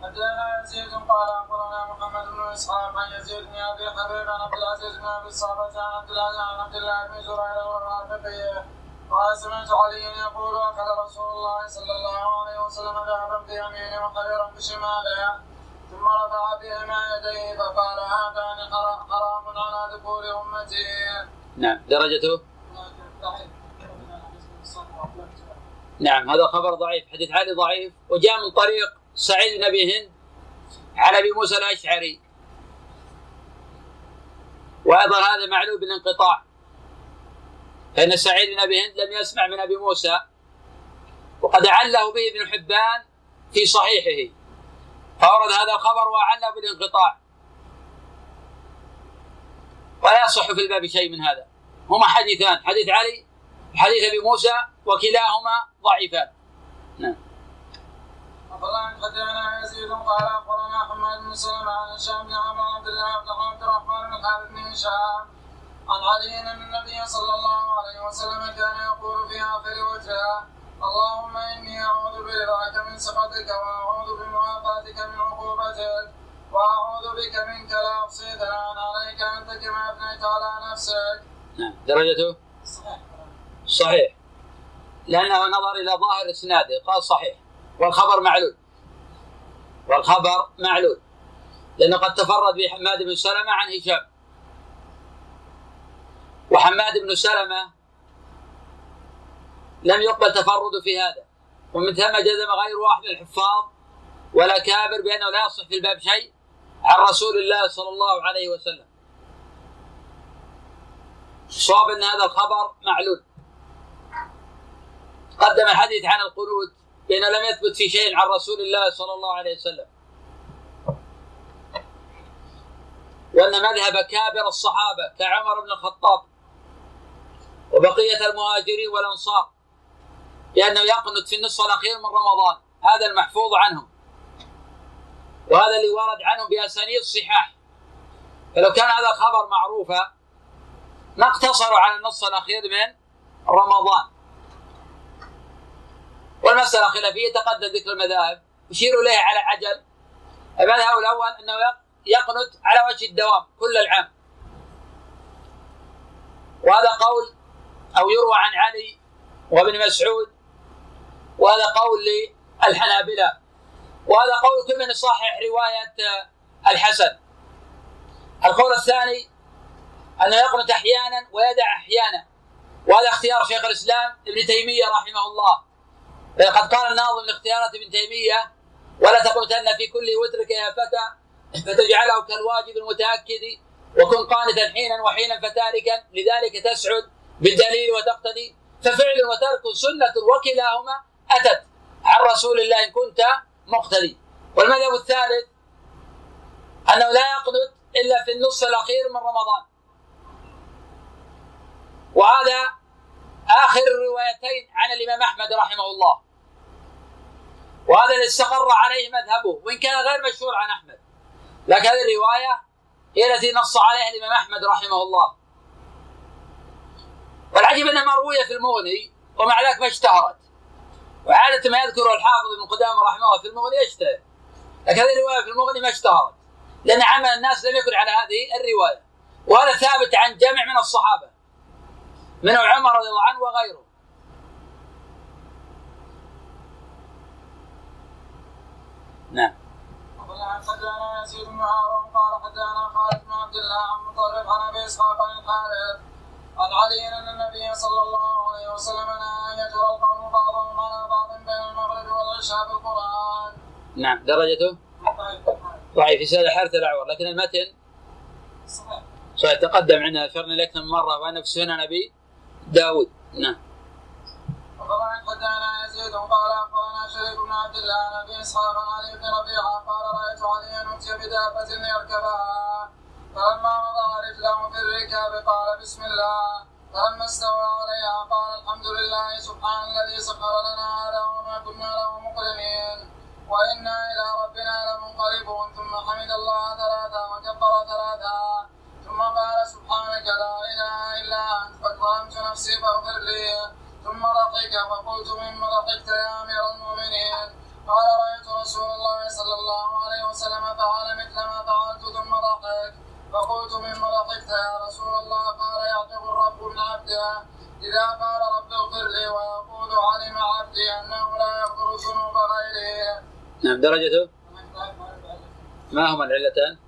حدثنا يزيد قال اخبرنا محمد بن اسحاق عن يزيد بن ابي حبيب عن عبد العزيز بن ابي الصامت عن عبد الله بن زرير والرافقي قال سمعت علي يقول اخذ رسول الله صلى الله عليه وسلم ذهبا بيمينه وخيرا بشماله ثم رفع بهما يديه فقال هذان حرام على ذكور امتي. نعم درجته؟ نعم هذا خبر ضعيف، حديث علي ضعيف، وجاء من طريق سعيد بن ابي هند عن ابي موسى الاشعري، وايضا هذا معلول بالانقطاع، فان سعيد بن ابي هند لم يسمع من ابي موسى، وقد عله به ابن حبان في صحيحه، فورد هذا الخبر وعله بالانقطاع، ولا يصح في الباب شيء من هذا. هما حديثان، حديث علي وحديث ابي موسى، وكلاهما ضعيفان. نعم. حدثنا يزيد قال اخبرنا حماد بن سلمة عن هشام بن عمرو عبد الله بن عبد الرحمن بن الحارث بن هشام عن علي ان النبي صلى الله عليه وسلم كان يقول في اخر وجهه: اللهم اني اعوذ برضاك من سخطك واعوذ بمعافاتك من عقوبتك واعوذ بك منك لا احصي ثناء عليك انت كما اثنيت على نفسك. نعم درجته؟ صحيح، لانه نظر الى ظاهر اسناده قال صحيح، والخبر معلول، لأنه قد تفرد بحماد بن سلمة عن هشام، وحماد بن سلمة لم يقبل تفرد في هذا، ومن ثم جزم غير واحد من الحفاظ ولا كابر بأنه لا يصح في الباب شيء عن رسول الله صلى الله عليه وسلم. صواب أن هذا الخبر معلول. قدم الحديث عن القنوت بأنه لم يثبت في شيء عن رسول الله صلى الله عليه وسلم، وأن مذهب كابر الصحابة كعمر بن الخطاب وبقية المهاجرين والأنصار بأنه يقنت في النصف الأخير من رمضان، هذا المحفوظ عنهم، وهذا اللي ورد عنهم بأسانيد صحاح. فلو كان هذا الخبر معروفا ما اقتصروا على النصف الأخير من رمضان. والمسألة خلافية تقدم ذكر المذاهب يشير إليها على عجل. المذهب الأول أنه يقنت على وجه الدوام كل العام، وهذا قول أو يروى عن علي وابن مسعود، وهذا قول للحنابلة، وهذا قول كل من يصحح رواية الحسن. القول الثاني أنه يقنت أحيانا ويدع أحيانا، وهذا اختيار شيخ الإسلام ابن تيمية رحمه الله، فقد قال الناظم من اختيارات ابن تيمية: ولا تقنتن في كل وترك يا فتى فتجعله كالواجب المتأكد وكن قانتا حينا وحينا فتاركا لذلك تسعد بالدليل وتقتدي ففعل وترك سنة وكلاهما أتت عن رسول الله إن كنت مقتدي. والمذهب الثالث أنه لا يقنت إلا في النصف الأخير من رمضان، وهذا آخر الروايتين عن الإمام أحمد رحمه الله، وهذا اللي استقر عليه مذهبه وإن كان غير مشهور عن أحمد، لكن هذه الرواية هي التي نص عليها الإمام أحمد رحمه الله. والعجيب أنها مروية في المغني ومع ذلك ما اشتهرت، وعادة ما يذكر الحافظ ابن قدامة رحمه الله في المغني يشتهر، لكن هذه الرواية في المغني ما اشتهرت لأن عمل الناس لم يكن على هذه الرواية، وهذا ثابت عن جمع من الصحابة منهم عمر رضي الله عنه وغيره. نعم. حدثنا يزيد بن هارون قال حدثنا خالد بن عبد الله عن مطرف عن ابي اسحاق عن الحارث عن علي ان النبي صلى الله عليه وسلم نهى ان يجرى القوم بعضهم على بعض بين المغرب والعشاء بالقران. نعم درجته ضعيف في سنة الحارث الأعور، لكن المتن صحيح تقدم عندنا اشرنا لك مرة وأنا في سنن أبي داود. نعم. وطبعا حدثنا يزيد قال اخبرنا شريك بن عبد الله عن ابي اسحاق عن علي بن ربيعه قال رايت عليا اتي بدابه ليركبها فلما وضع رجله في الركاب قال بسم الله فلما استوى عليها قال الحمد لله سبحان الذي سخر لنا هذا وما كنا له مقرنين وانا الى ربنا لمنقلبون. ثم حمد الله ثلاثا وكبر ثلاثا ثم قال سبحانك لا اله الا انت فظلمت نفسي فاغفر لي. ثم ضحك فقلت مما ضحكت يا امير المؤمنين؟ قال رايت رسول الله صلى الله فعل مثل ما فعلت ثم ضحك. فقلت مما ضحكت يا رسول الله؟ قال يعتق الرب من عبده إذا قال رب اغفر لي، ويقول علم عبدي أنه لا يغفر ذنوب غيره. نعم. درجته ما هما العلتان؟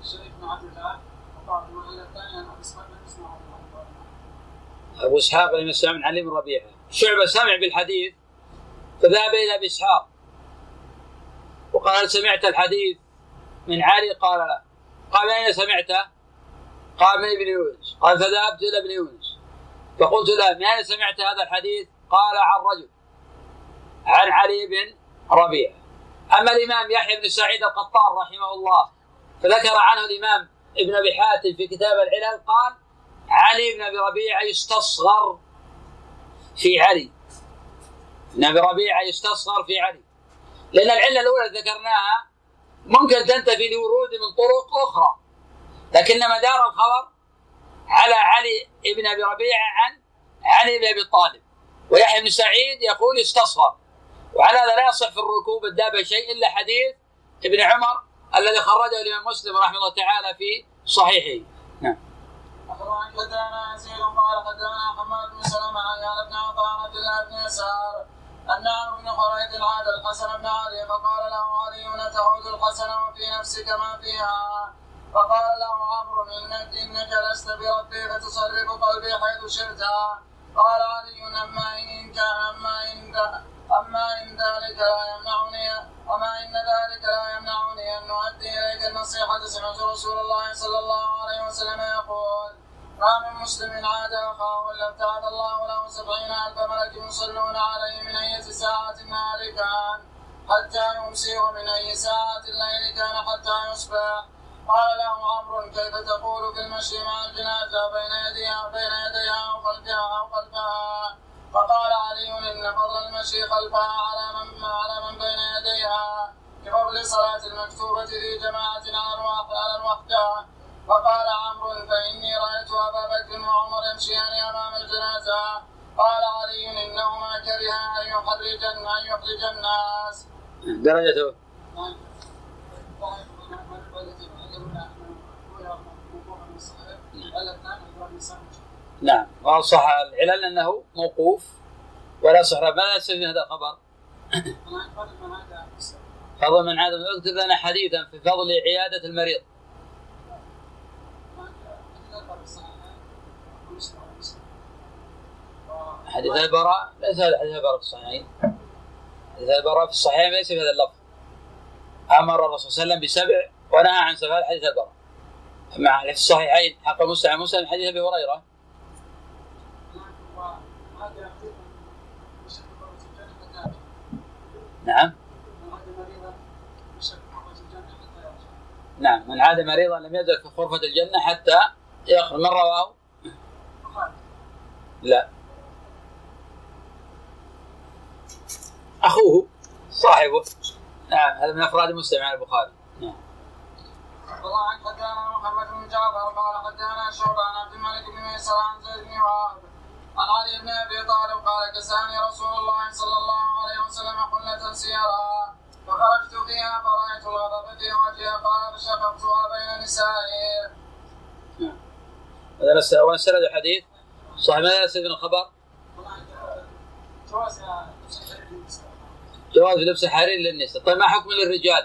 أبو إسحاق لم يسمع من علي بن ربيعة. شعبة سمع بالحديث فذهب إلى أبي إسحاق وقال هل سمعت الحديث من علي؟ قال لا. قال أين سمعته؟ قال من ابن يونس. قال فذهبت إلى ابن يونس فقلت له من أين سمعت هذا الحديث؟ قال عن رجل عن علي بن ربيعة. أما الإمام يحيى بن سعيد القطان رحمه الله فذكر عنه الإمام ابن أبي حاتم في كتاب العلل قال علي بن أبي ربيعة يستصغر في علي. ابن أبي ربيعة يستصغر في علي، لأن العلة الأولى ذكرناها ممكن تنتفي لورود من طرق أخرى، لكن مدار الخبر على علي بن أبي ربيعة عن علي بن أبي طالب. ويحيى بن سعيد يقول يستصغر، وعلى هذا لا يصح في الركوب الدابة شيء إلا حديث ابن عمر الذي خرجه الإمام مسلم رحمه الله تعالى في صحيحه. نعم. أخبرنا حدثنا يزيد قال حدثنا حماد بن سلمة عن ابن عطاء عبد الله بن يسار أن عمرو بن خريج عاد الحسن بن علي فقال له علي تعود الحسن وفي نفسك ما فيها؟ فقال له عمرو إنك لست بربي فتصرف قلبي حيث شئت. قال علي أما إن ذلك لا يمنعني أن نؤدي إليك النصيحة. سمعت رسول الله صلى الله عليه وسلم يقول ما من مسلم عاد أخاه إلا ابتعث الله له 70,000 ملك يصلون عليه من أي ساعة النهار كان حتى يمسي ومن أي ساعة الليل كان حتى يصبح. قال له عمرو كيف تقول في المشي مع الجنازة بين يديها أو خلفها؟ فقال علي إن فضل المشي خلفها على من بين يديها كفضل صلاة المكتوبة في جماعة على الوحدة. فقال عمرو فإني رأيت أبا بكر وعمر يمشيان أمام الجنازة. قال علي إنهما كرها أن يحرج الناس. درجته نعم. وصح العلل أنه موقوف ولا صح. ماذا يستفيد هذا الخبر؟ فضل من عاد. اكتب لنا حديثا في فضل عيادة المريض. حديث البراء ليس هذا حديث البراء في الصحيحين. حديث البراء في الصحيحين ليس في هذا اللفظ. أمر الرسول صلى الله عليه وسلم ب7 ونهى عن 7 حديث البراء. مع في الصحيحين حق مسلم حديث أبي هريرة. نعم. نعم. من عاد مريضا لم يزل في غرفة الجنة حتى يخرج. من رواه؟ لا، أخوه صاحبه. نعم. هذا من أفراد مسلم عن البخاري. نعم. والله عن حدثنا محمد بن جعفر قال حدثنا شعبة عن عبد الملك بن ميسر عن زيد بن وهب عن علي بن أبي طالب قال كساني رسول الله صلى الله عليه وسلم حلة سيرها فخرجت فيها فرأيت الغضب في وجهها قال فشققتها بين نسائي. هذا أول سند الحديث صحيح. ماذا يستفيد من الخبر؟ جواز لبس حرير للنساء. طيب ما حكم للرجال؟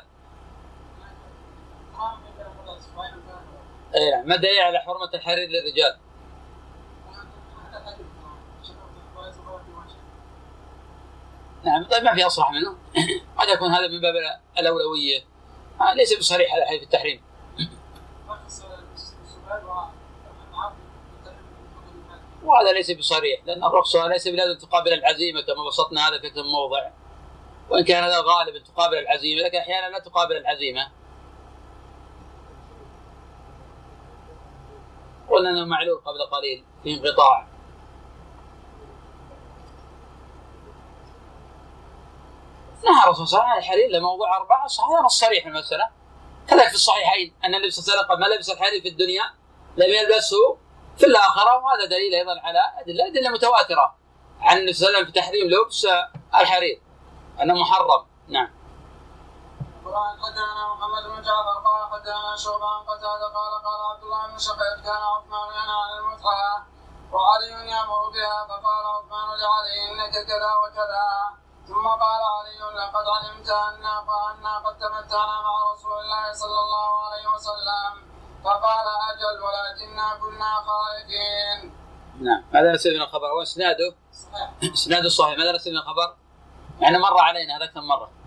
اي نعم. ما دليل على حرمة الحرير للرجال؟ نعم. طيب ما في أصرح منه. قد يكون هذا من باب الأولوية. ليس بصريح على حديث التحريم. وهذا ليس بصريح، لأن الرخصة ليس بلازم تقابل العزيمة كما بسطنا هذا في كم موضع، وإن كان هذا غالب تقابل العزيمة، لكن أحيانا لا تقابل العزيمة. قلنا أنه معلول قبل قليل في انقطاع. نهى الرسول صلى الله عليه وسلم الحرير لموضوع 4 صحيح الصريح المسألة. كذلك في الصحيحين أن النبي صلى الله عليه وسلم ما لبس الحرير في الدنيا لم يلبسه في الآخرة، وهذا دليل أيضا على أدلة متواترة عن النبي صلى الله عليه وسلم في تحريم لبس الحرير أنه محرم. نعم. طبعا حدثنا محمد بن جعفر قال حدثنا شعبة عن قتادة قال عبد الله بن شقيق كان عثمان ينهى عن المتعة وعلي يأمر بها فقال عثمان لعلي إنك كذا وكذا ثم قال علي لقد علمت أننا قد تمتعنا مع رسول الله صلى الله عليه وسلم فقال أجل ولكننا كنا خائفين. نعم هذا نسيب من الخبر واسناده صحيح. اسناده صحيح. ماذا نسيب من الخبر؟ يعني مر علينا هذا كم مرة.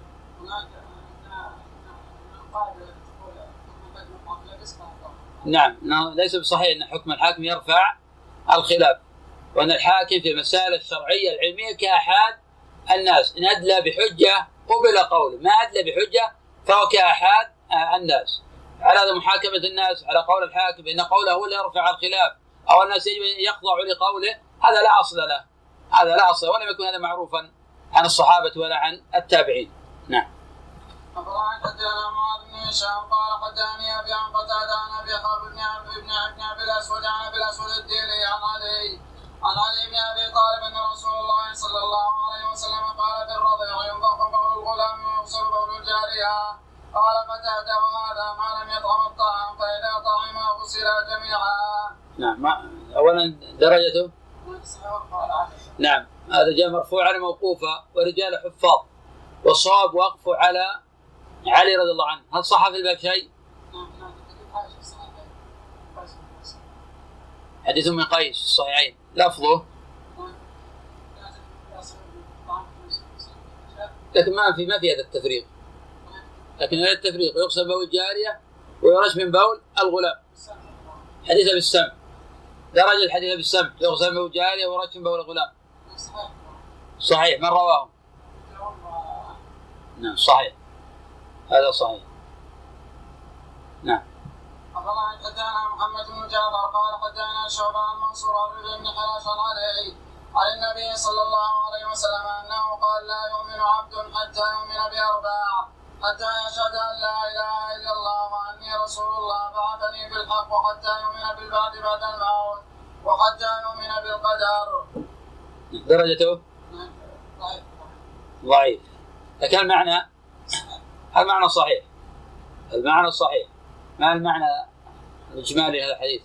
نعم ليس بصحيح ان حكم الحاكم يرفع الخلاف، وان الحاكم في المسائل الشرعيه العلميه كاحاد الناس، ان ادلى بحجه قبل قوله، ما ادلى بحجه فهو كاحاد الناس. على هذا محاكمه الناس على قول الحاكم ان قوله هو اللي يرفع الخلاف او الناس يخضع لقوله، هذا لا اصل له، هذا لا اصل، ولم يكن هذا معروفا عن الصحابه ولا عن التابعين. نعم. أخبرنا حدثنا معاذ بن هشام قال حدثني أبي عن قتادة عن أبي حرب بن أبي الأسود عن أبي الأسود الديلي عن علي بن أبي طالب أن رسول الله صلى الله عليه وسلم قال في الرضيع ينضح بول الغلام ويغسل بول الجارية. قال قتادة وهذا ما لم يطعم الطعام فإذا طعم غسلا جميعا. نعم أولا درجته نعم هذا جاء مرفوعا موقوفا ورجال حفاظ، والصواب وقفه على علي رضي الله عنه. هل صح في الباب شيء؟ حديث من قيس الصحيحين لفظه، لكن ما في هذا التفريق، لكن هذا التفريق يغسل بول الجارية ويرش من بول الغلام. حديث بالسمع درجة الحديث بالسمع يغسل بول الجارية ويرش من بول الغلام صحيح. من رواه؟ نعم صحيح هذا صحيح. نعم. أخبرنا حدثنا محمد بن جعفر قال حدثنا شعبة عن منصور بن حراش عليه عن النبي صلى الله عليه وسلم أنه قال لا يؤمن عبد حتى يؤمن بأربع، حتى يشهد أن لا إله إلا الله وأني رسول الله بعثني بالحق، وحتى يؤمن بالبعث بعد الموت، وحتى يؤمن بالقدر. درجته ضعيف، لكن المعنى صحيح. المعنى صحيح، ما المعنى الإجمالي لهذا الحديث؟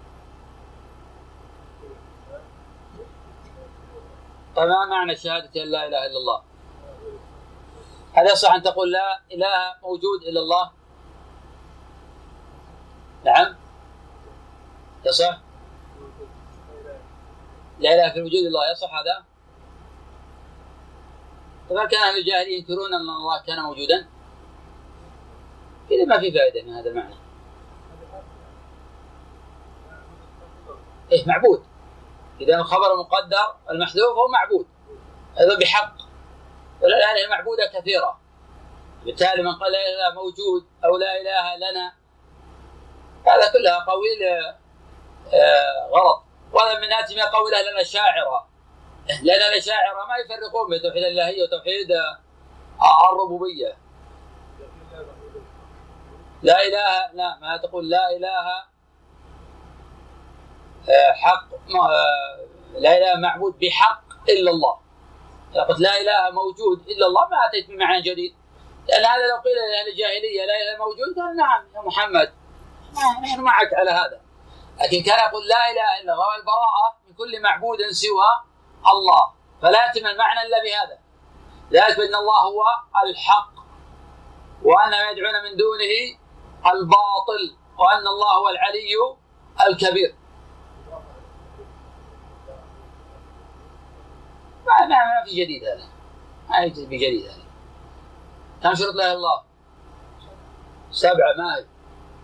طيب ما معنى شهادة أن لا إله إلا الله؟ هل يصح أن تقول لا إله موجود إلا الله؟ نعم يصح؟ لا إله في الوجود إلا الله يصح هذا؟ طبعا كان أهل الجاهلية ينكرون أن الله كان موجودا، إذا ما في فائدة من هذا المعنى. إيه معبود، إذا الخبر مقدر المحذوف هو معبود هذا بحق، والآلهة معبودة كثيرة، بالتالي من قال لا إله موجود أو لا إله لنا هذا كلها قويل غلط. وهذا من ناتج من قول أهل الأشاعرة، لأن الأشاعرة ما يفرقون بين توحيد الإلهية وتوحيد الربوبية. لا إله لا ما تقول لا إله حق لا إله معبود بحق إلا الله. إذا قلت لا إله موجود إلا الله ما أتيت بمعنى جديد، لأن هذا لو قيل لأهل الجاهلية لا إله موجود قال نعم يا محمد نحن معك على هذا، لكن كان يقول لا إله إلا الله والبراءة من كل معبود سوى الله، فلا يتم المعنى إلا بهذا. ذلك بأن الله هو الحق وأن ما يدعون من دونه الباطل وأن الله هو العلي الكبير. ما في جديد هذا، ما يوجد بجديد هذا. كم شرط لا إله إلا الله؟ 7. ما هي؟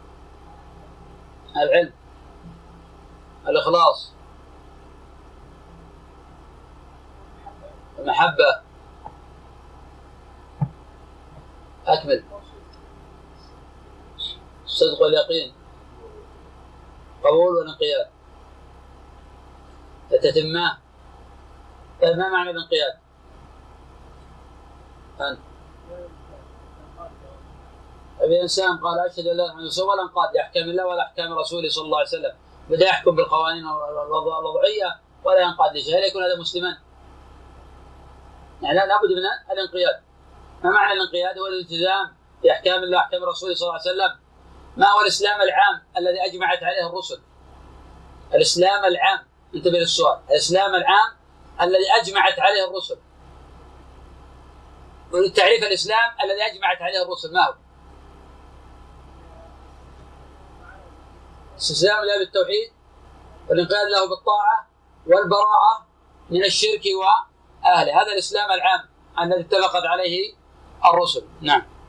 العلم، الإخلاص، المحبة، أكمل، الصدق واليقين، قبول والانقياد، التتمة. طيب ما معنى الانقياد؟ أنت أبي إنسان قال أشهد أن لا إله إلا الله ولا انقاد لأحكام الله ولا أحكام رسوله صلى الله عليه وسلم، بدأ يحكم بالقوانين الوضعية ولا ينقاد لشيء، هل يكون هذا مسلما؟ يعني لابد من الانقياد. ما معنى الانقياد؟ هو الالتزام في أحكام الله أحكام رسوله صلى الله عليه وسلم. ما هو الإسلام العام الذي أجمعت عليه الرسل؟ الإسلام العام، انتبه للسؤال، الإسلام العام الذي أجمعت عليه الرسل. تعريف الإسلام الذي أجمعت عليه الرسل ما هو؟ استسلام له بالتوحيد والانقياد له بالطاعة والبراءة من الشرك وأهله، هذا الإسلام العام الذي اتفقت عليه الرسل. نعم.